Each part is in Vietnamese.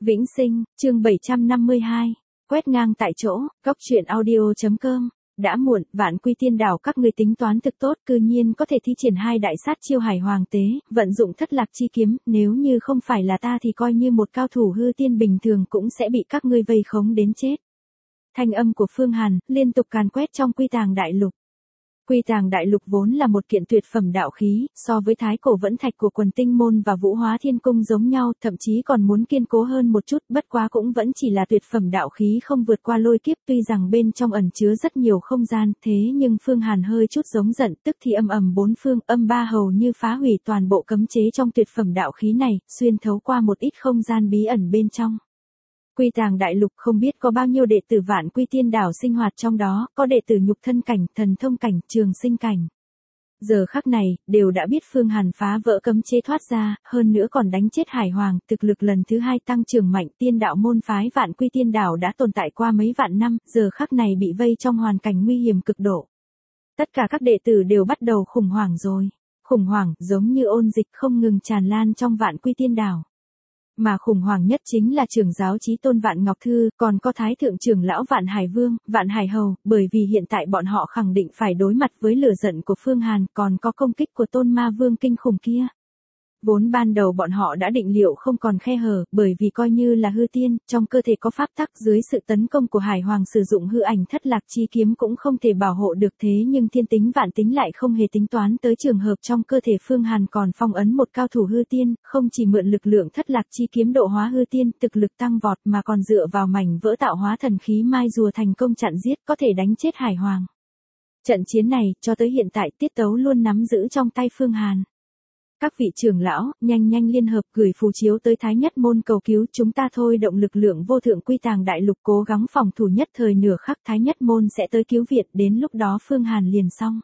Vĩnh Sinh, chương 752. Quét ngang tại chỗ, góc truyện audio.com. Đã muộn, Vạn Quy Tiên Đảo các ngươi tính toán thực tốt, cư nhiên có thể thi triển hai đại sát chiêu Hải Hoàng tế, vận dụng Thất Lạc chi kiếm, nếu như không phải là ta thì coi như một cao thủ hư tiên bình thường cũng sẽ bị các ngươi vây khống đến chết. Thanh âm của Phương Hàn liên tục càn quét trong Quy Tàng Đại Lục. Quy Tàng Đại Lục vốn là một kiện tuyệt phẩm đạo khí, so với Thái Cổ Vẫn Thạch của Quần Tinh Môn và Vũ Hóa Thiên Cung giống nhau, thậm chí còn muốn kiên cố hơn một chút, bất quá cũng vẫn chỉ là tuyệt phẩm đạo khí không vượt qua lôi kiếp, tuy rằng bên trong ẩn chứa rất nhiều không gian, thế nhưng Phương Hàn hơi chút giống giận, tức thì âm ầm bốn phương, âm ba hầu như phá hủy toàn bộ cấm chế trong tuyệt phẩm đạo khí này, xuyên thấu qua một ít không gian bí ẩn bên trong. Quy Tàng Đại Lục không biết có bao nhiêu đệ tử Vạn Quy Tiên Đảo sinh hoạt trong đó, có đệ tử nhục thân cảnh, thần thông cảnh, trường sinh cảnh. Giờ khắc này, đều đã biết Phương Hàn phá vỡ cấm chế thoát ra, hơn nữa còn đánh chết Hải Hoàng, thực lực lần thứ 2 tăng trưởng mạnh. Tiên đạo môn phái Vạn Quy Tiên Đảo đã tồn tại qua mấy vạn năm, giờ khắc này bị vây trong hoàn cảnh nguy hiểm cực độ. Tất cả các đệ tử đều bắt đầu khủng hoảng rồi. Khủng hoảng giống như ôn dịch không ngừng tràn lan trong Vạn Quy Tiên Đảo. Mà khủng hoảng nhất chính là trưởng giáo chí tôn Vạn Ngọc Thư, còn có Thái Thượng trưởng lão Vạn Hải Vương, Vạn Hải Hầu, bởi vì hiện tại bọn họ khẳng định phải đối mặt với lửa giận của Phương Hàn, còn có công kích của Tôn Ma Vương kinh khủng kia. Vốn ban đầu bọn họ đã định liệu không còn khe hở, bởi vì coi như là hư tiên, trong cơ thể có pháp tắc, dưới sự tấn công của Hải Hoàng sử dụng hư ảnh Thất Lạc chi kiếm cũng không thể bảo hộ được, thế nhưng thiên tính vạn tính lại không hề tính toán tới trường hợp trong cơ thể Phương Hàn còn phong ấn một cao thủ hư tiên, không chỉ mượn lực lượng Thất Lạc chi kiếm độ hóa hư tiên, thực lực tăng vọt mà còn dựa vào mảnh vỡ tạo hóa thần khí mai rùa thành công chặn giết, có thể đánh chết Hải Hoàng. Trận chiến này, cho tới hiện tại tiết tấu luôn nắm giữ trong tay Phương Hàn. Các vị trưởng lão, nhanh liên hợp gửi phù chiếu tới Thái Nhất Môn cầu cứu, chúng ta thôi động lực lượng vô thượng Quy Tàng Đại Lục cố gắng phòng thủ nhất thời nửa khắc, Thái Nhất Môn sẽ tới cứu viện, đến lúc đó Phương Hàn liền xong.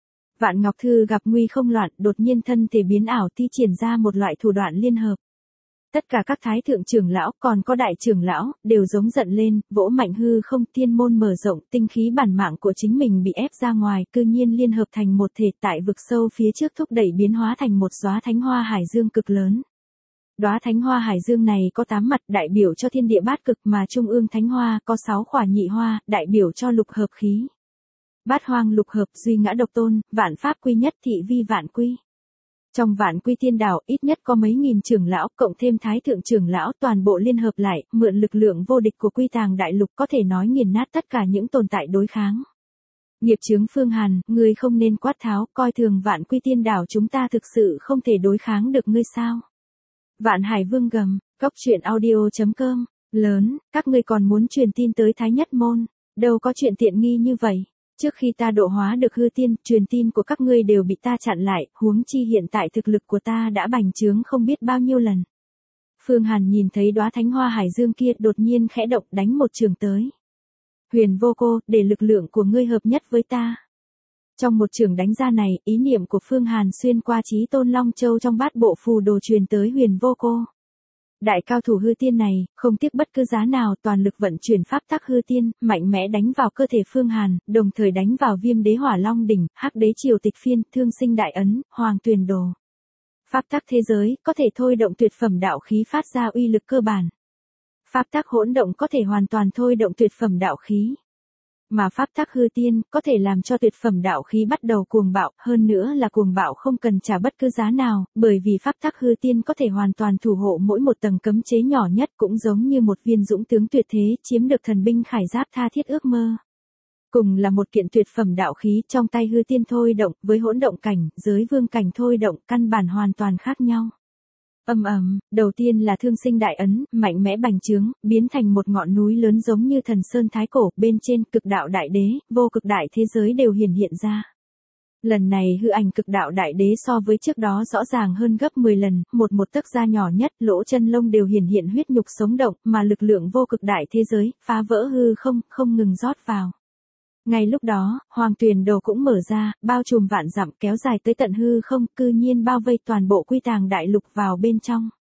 Vạn Ngọc Thư gặp nguy không loạn, đột nhiên thân thể biến ảo thi triển ra một loại thủ đoạn liên hợp. Tất cả các thái thượng trưởng lão, còn có đại trưởng lão, đều giống giận lên, vỗ mạnh hư không, thiên môn mở rộng, tinh khí bản mạng của chính mình bị ép ra ngoài, cư nhiên liên hợp thành một thể, tại vực sâu phía trước thúc đẩy biến hóa thành một đóa thánh hoa hải dương cực lớn. Đóa thánh hoa hải dương này có 8 mặt, đại biểu cho thiên địa bát cực, mà trung ương thánh hoa có 6 khỏa nhị hoa, đại biểu cho lục hợp khí. Bát hoang lục hợp, duy ngã độc tôn, vạn pháp quy nhất, thị vi vạn quy. Trong Vạn Quy Tiên Đảo ít nhất có mấy nghìn trưởng lão, cộng thêm Thái Thượng trưởng lão, toàn bộ liên hợp lại, mượn lực lượng vô địch của Quy Tàng Đại Lục có thể nói nghiền nát tất cả những tồn tại đối kháng. Nghiệp chướng Phương Hàn, ngươi không nên quát tháo, coi thường Vạn Quy Tiên Đảo, chúng ta thực sự không thể đối kháng được ngươi sao? Vạn Hải Vương gầm, góc truyện audio.com, lớn, các ngươi còn muốn truyền tin tới Thái Nhất Môn, đâu có chuyện tiện nghi như vậy. Trước khi ta độ hóa được hư tiên, truyền tin của các ngươi đều bị ta chặn lại, huống chi hiện tại thực lực của ta đã bành trướng không biết bao nhiêu lần. Phương Hàn nhìn thấy đóa thánh hoa hải dương kia đột nhiên khẽ động đánh một trường tới. Huyền Vô Cô, để lực lượng của ngươi hợp nhất với ta. Trong một trường đánh ra này, ý niệm của Phương Hàn xuyên qua chí tôn Long Châu trong bát bộ phù đồ truyền tới Huyền Vô Cô. Đại cao thủ hư tiên này, không tiếc bất cứ giá nào, toàn lực vận chuyển pháp tắc hư tiên, mạnh mẽ đánh vào cơ thể Phương Hàn, đồng thời đánh vào Viêm Đế Hỏa Long đỉnh, Hắc Đế Triều Tịch Phiên, Thương Sinh Đại Ấn, Hoàng Tuyền Đồ. Pháp tắc thế giới có thể thôi động tuyệt phẩm đạo khí phát ra uy lực cơ bản. Pháp tắc hỗn động có thể hoàn toàn thôi động tuyệt phẩm đạo khí. Mà pháp tắc hư tiên có thể làm cho tuyệt phẩm đạo khí bắt đầu cuồng bạo, hơn nữa là cuồng bạo không cần trả bất cứ giá nào, bởi vì pháp tắc hư tiên có thể hoàn toàn thủ hộ mỗi một tầng cấm chế nhỏ nhất, cũng giống như một viên dũng tướng tuyệt thế chiếm được thần binh khải giáp tha thiết ước mơ. Cùng là một kiện tuyệt phẩm đạo khí trong tay hư tiên thôi động, với hỗn động cảnh, giới vương cảnh thôi động, căn bản hoàn toàn khác nhau. Đầu tiên là Thương Sinh Đại Ấn, mạnh mẽ bành trướng, biến thành một ngọn núi lớn giống như thần sơn thái cổ, bên trên cực đạo đại đế, vô cực đại thế giới đều hiển hiện ra. Lần này hư ảnh cực đạo đại đế so với trước đó rõ ràng hơn gấp 10 lần, một tấc da nhỏ nhất, lỗ chân lông đều hiển hiện huyết nhục sống động, mà lực lượng vô cực đại thế giới, phá vỡ hư không ngừng rót vào. Ngay lúc đó, Hoàng Tuyền Đồ cũng mở ra, bao trùm vạn dặm kéo dài tới tận hư không, cư nhiên bao vây toàn bộ Quy Tàng Đại Lục vào bên trong.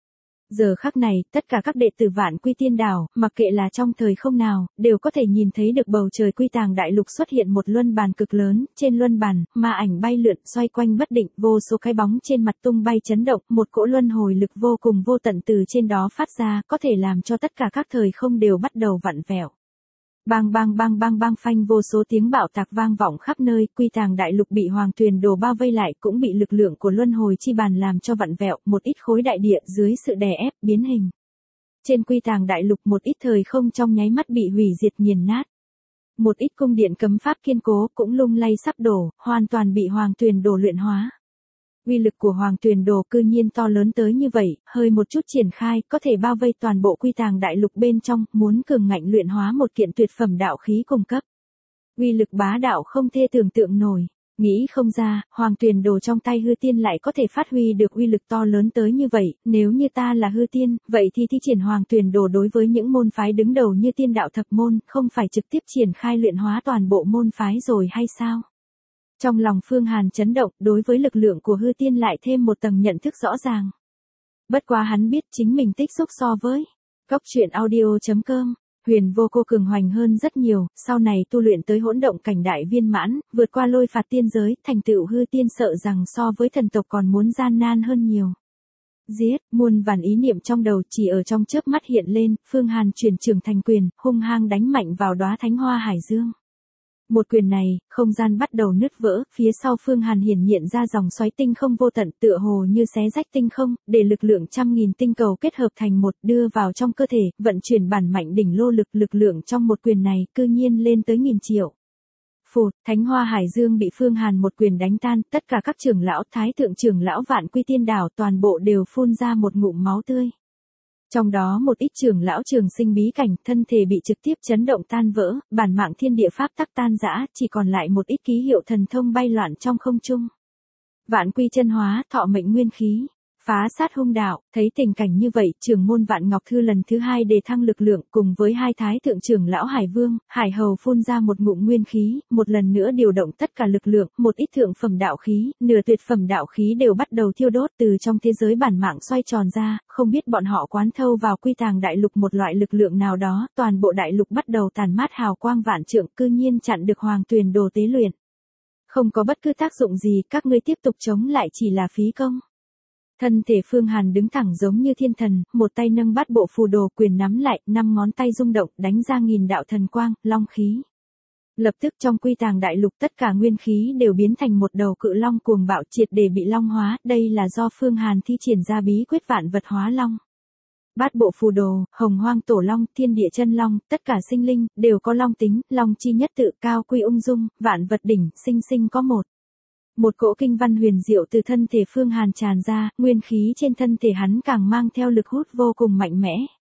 Giờ khắc này, tất cả các đệ tử Vạn Quy Tiên Đảo, mặc kệ là trong thời không nào, đều có thể nhìn thấy được bầu trời Quy Tàng Đại Lục xuất hiện một luân bàn cực lớn, trên luân bàn, ma ảnh bay lượn, xoay quanh bất định, vô số cái bóng trên mặt tung bay chấn động, một cỗ luân hồi lực vô cùng vô tận từ trên đó phát ra, có thể làm cho tất cả các thời không đều bắt đầu vặn vẹo. Bang bang bang bang bang phanh, vô số tiếng bạo tạc vang vọng khắp nơi, Quy Tàng Đại Lục bị Hoàng Tuyền Đồ bao vây lại, cũng bị lực lượng của luân hồi chi bàn làm cho vặn vẹo, một ít khối đại địa dưới sự đè ép biến hình. Trên Quy Tàng Đại Lục một ít thời không trong nháy mắt bị hủy diệt nghiền nát. Một ít cung điện cấm pháp kiên cố cũng lung lay sắp đổ, hoàn toàn bị Hoàng Tuyền Đồ luyện hóa. Uy lực của Hoàng Tuyền Đồ cư nhiên to lớn tới như vậy, hơi một chút triển khai, có thể bao vây toàn bộ Quy Tàng Đại Lục bên trong, muốn cường ngạnh luyện hóa một kiện tuyệt phẩm đạo khí cung cấp. Uy lực bá đạo không thể tưởng tượng nổi, nghĩ không ra, Hoàng Tuyền Đồ trong tay hư tiên lại có thể phát huy được uy lực to lớn tới như vậy, nếu như ta là hư tiên, vậy thì thi triển Hoàng Tuyền Đồ đối với những môn phái đứng đầu như Tiên Đạo Thập Môn, không phải trực tiếp triển khai luyện hóa toàn bộ môn phái rồi hay sao? Trong lòng Phương Hàn chấn động, đối với lực lượng của hư tiên lại thêm một tầng nhận thức rõ ràng. Bất quá hắn biết chính mình tích xúc so với Cốc Truyện Audio.com, Huyền Vô Cô cường hoành hơn rất nhiều, sau này tu luyện tới hỗn động cảnh đại viên mãn, vượt qua lôi phạt tiên giới, thành tựu hư tiên sợ rằng so với thần tộc còn muốn gian nan hơn nhiều. Giết, muôn vàn ý niệm trong đầu chỉ ở trong chớp mắt hiện lên, Phương Hàn chuyển trường thành quyền, hung hăng đánh mạnh vào đóa thánh hoa hải dương. Một quyền này, không gian bắt đầu nứt vỡ, phía sau Phương Hàn hiển hiện ra dòng xoáy tinh không vô tận tựa hồ như xé rách tinh không, để lực lượng trăm nghìn tinh cầu kết hợp thành một đưa vào trong cơ thể, vận chuyển bản mạnh đỉnh lô lực lượng trong một quyền này cư nhiên lên tới 1000 triệu. Phụt, thánh hoa hải dương bị Phương Hàn một quyền đánh tan, tất cả các trưởng lão, thái thượng trưởng lão Vạn Quy Tiên Đảo toàn bộ đều phun ra một ngụm máu tươi. Trong đó một ít trưởng lão trường sinh bí cảnh, thân thể bị trực tiếp chấn động tan vỡ, bản mạng thiên địa pháp tắc tan rã, chỉ còn lại một ít ký hiệu thần thông bay loạn trong không trung. Vạn Quy chân hóa, thọ mệnh nguyên khí, phá sát hung đạo, thấy tình cảnh như vậy, trưởng môn Vạn Ngọc Thư lần thứ 2 đề thăng lực lượng, cùng với hai thái thượng trưởng lão Hải Vương, Hải Hầu phun ra một ngụm nguyên khí, một lần nữa điều động tất cả lực lượng, một ít thượng phẩm đạo khí, nửa tuyệt phẩm đạo khí đều bắt đầu thiêu đốt từ trong thế giới bản mạng xoay tròn ra, không biết bọn họ quán thâu vào Quy Tàng Đại Lục một loại lực lượng nào đó, toàn bộ đại lục bắt đầu tàn mát hào quang vạn trượng, cư nhiên chặn được Hoàng Tuyền Đồ tế luyện. Không có bất cứ tác dụng gì, các ngươi tiếp tục chống lại chỉ là phí công. Thân thể Phương Hàn đứng thẳng giống như thiên thần, một tay nâng bát bộ phù đồ, quyền nắm lại, 5 ngón tay rung động, đánh ra 1000 đạo thần quang, long khí. Lập tức trong Quy Tàng Đại Lục tất cả nguyên khí đều biến thành một đầu cự long cuồng bạo, triệt để bị long hóa, đây là do Phương Hàn thi triển ra bí quyết vạn vật hóa long. Bát bộ phù đồ, hồng hoang tổ long, thiên địa chân long, tất cả sinh linh, đều có long tính, long chi nhất tự, cao quy ung dung, vạn vật đỉnh, sinh sinh có một. Một cỗ kinh văn huyền diệu từ thân thể Phương Hàn tràn ra, nguyên khí trên thân thể hắn càng mang theo lực hút vô cùng mạnh mẽ.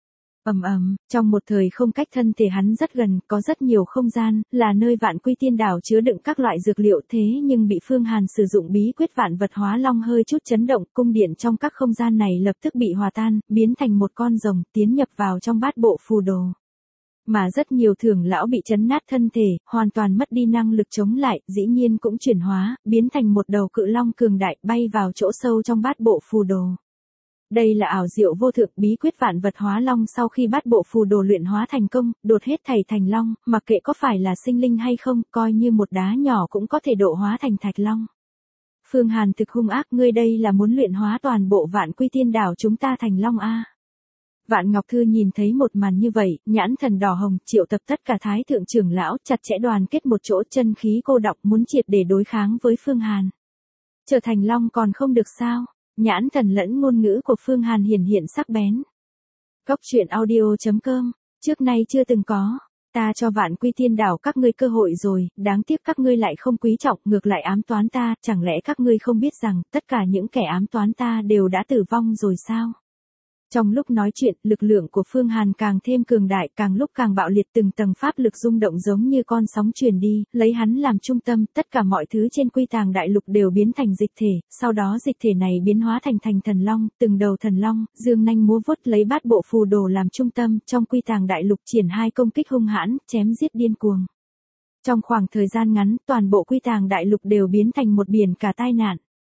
Trong một thời không cách thân thể hắn rất gần, có rất nhiều không gian, là nơi Vạn Quy Tiên Đảo chứa đựng các loại dược liệu, thế nhưng bị Phương Hàn sử dụng bí quyết vạn vật hóa long hơi chút chấn động, cung điện trong các không gian này lập tức bị hòa tan, biến thành một con rồng, tiến nhập vào trong bát bộ phù đồ. Mà rất nhiều trưởng lão bị chấn nát thân thể, hoàn toàn mất đi năng lực chống lại, dĩ nhiên cũng chuyển hóa, biến thành một đầu cự long cường đại, bay vào chỗ sâu trong bát bộ phù đồ. Đây là ảo diệu vô thượng, bí quyết vạn vật hóa long sau khi bát bộ phù đồ luyện hóa thành công, đột hết thảy thành long, mặc kệ có phải là sinh linh hay không, coi như một đá nhỏ cũng có thể độ hóa thành thạch long. Phương Hàn thực hung ác, ngươi đây là muốn luyện hóa toàn bộ Vạn Quy Tiên Đảo chúng ta thành long a. Vạn Ngọc Thư nhìn thấy một màn như vậy, nhãn thần đỏ hồng, triệu tập tất cả thái thượng trưởng lão, chặt chẽ đoàn kết một chỗ, chân khí cô đọng, muốn triệt để đối kháng với Phương Hàn. Trở thành long còn không được sao? Nhãn thần lẫn ngôn ngữ của Phương Hàn hiển hiện sắc bén. Cốc Truyện Audio.com, trước nay chưa từng có. Ta cho Vạn Quy Tiên Đảo các ngươi cơ hội rồi, đáng tiếc các ngươi lại không quý trọng, ngược lại ám toán ta, chẳng lẽ các ngươi không biết rằng, tất cả những kẻ ám toán ta đều đã tử vong rồi sao? Trong lúc nói chuyện, lực lượng của Phương Hàn càng thêm cường đại, càng lúc càng bạo liệt, từng tầng pháp lực rung động giống như con sóng truyền đi, lấy hắn làm trung tâm, tất cả mọi thứ trên Quy Tàng Đại Lục đều biến thành dịch thể, sau đó dịch thể này biến hóa thành thần long, từng đầu thần long, dương nanh múa vuốt lấy bát bộ phù đồ làm trung tâm, trong Quy Tàng Đại Lục triển hai công kích hung hãn, chém giết điên cuồng. Trong khoảng thời gian ngắn, toàn bộ Quy Tàng Đại Lục đều biến thành một biển cả tai nạn.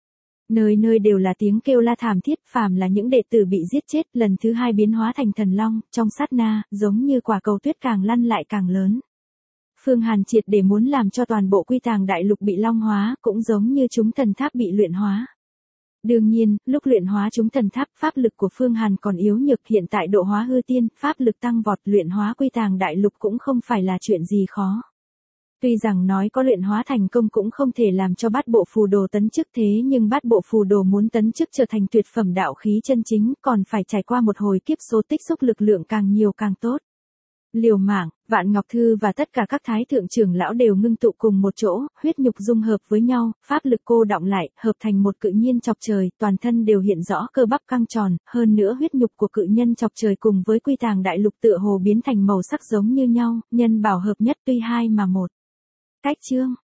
Nơi nơi đều là tiếng kêu la thảm thiết, phàm là những đệ tử bị giết chết, lần thứ hai biến hóa thành thần long, trong sát na, giống như quả cầu tuyết càng lăn lại càng lớn. Phương Hàn triệt để muốn làm cho toàn bộ Quy Tàng Đại Lục bị long hóa, cũng giống như chúng thần tháp bị luyện hóa. Đương nhiên, lúc luyện hóa chúng thần tháp, pháp lực của Phương Hàn còn yếu nhược, hiện tại độ hóa hư tiên, pháp lực tăng vọt, luyện hóa Quy Tàng Đại Lục cũng không phải là chuyện gì khó. Tuy rằng nói có luyện hóa thành công cũng không thể làm cho bát bộ phù đồ tấn chức, thế nhưng bát bộ phù đồ muốn tấn chức trở thành tuyệt phẩm đạo khí chân chính, còn phải trải qua một hồi kiếp số tích xúc lực lượng càng nhiều càng tốt. Liều mạng, Vạn Ngọc Thư và tất cả các thái thượng trưởng lão đều ngưng tụ cùng một chỗ, huyết nhục dung hợp với nhau, pháp lực cô đọng lại, hợp thành một cự nhiên chọc trời, toàn thân đều hiện rõ cơ bắp căng tròn, hơn nữa huyết nhục của cự nhân chọc trời cùng với Quy Tàng Đại Lục tựa hồ biến thành màu sắc giống như nhau, nhân bảo hợp nhất tuy hai mà một. Cách chương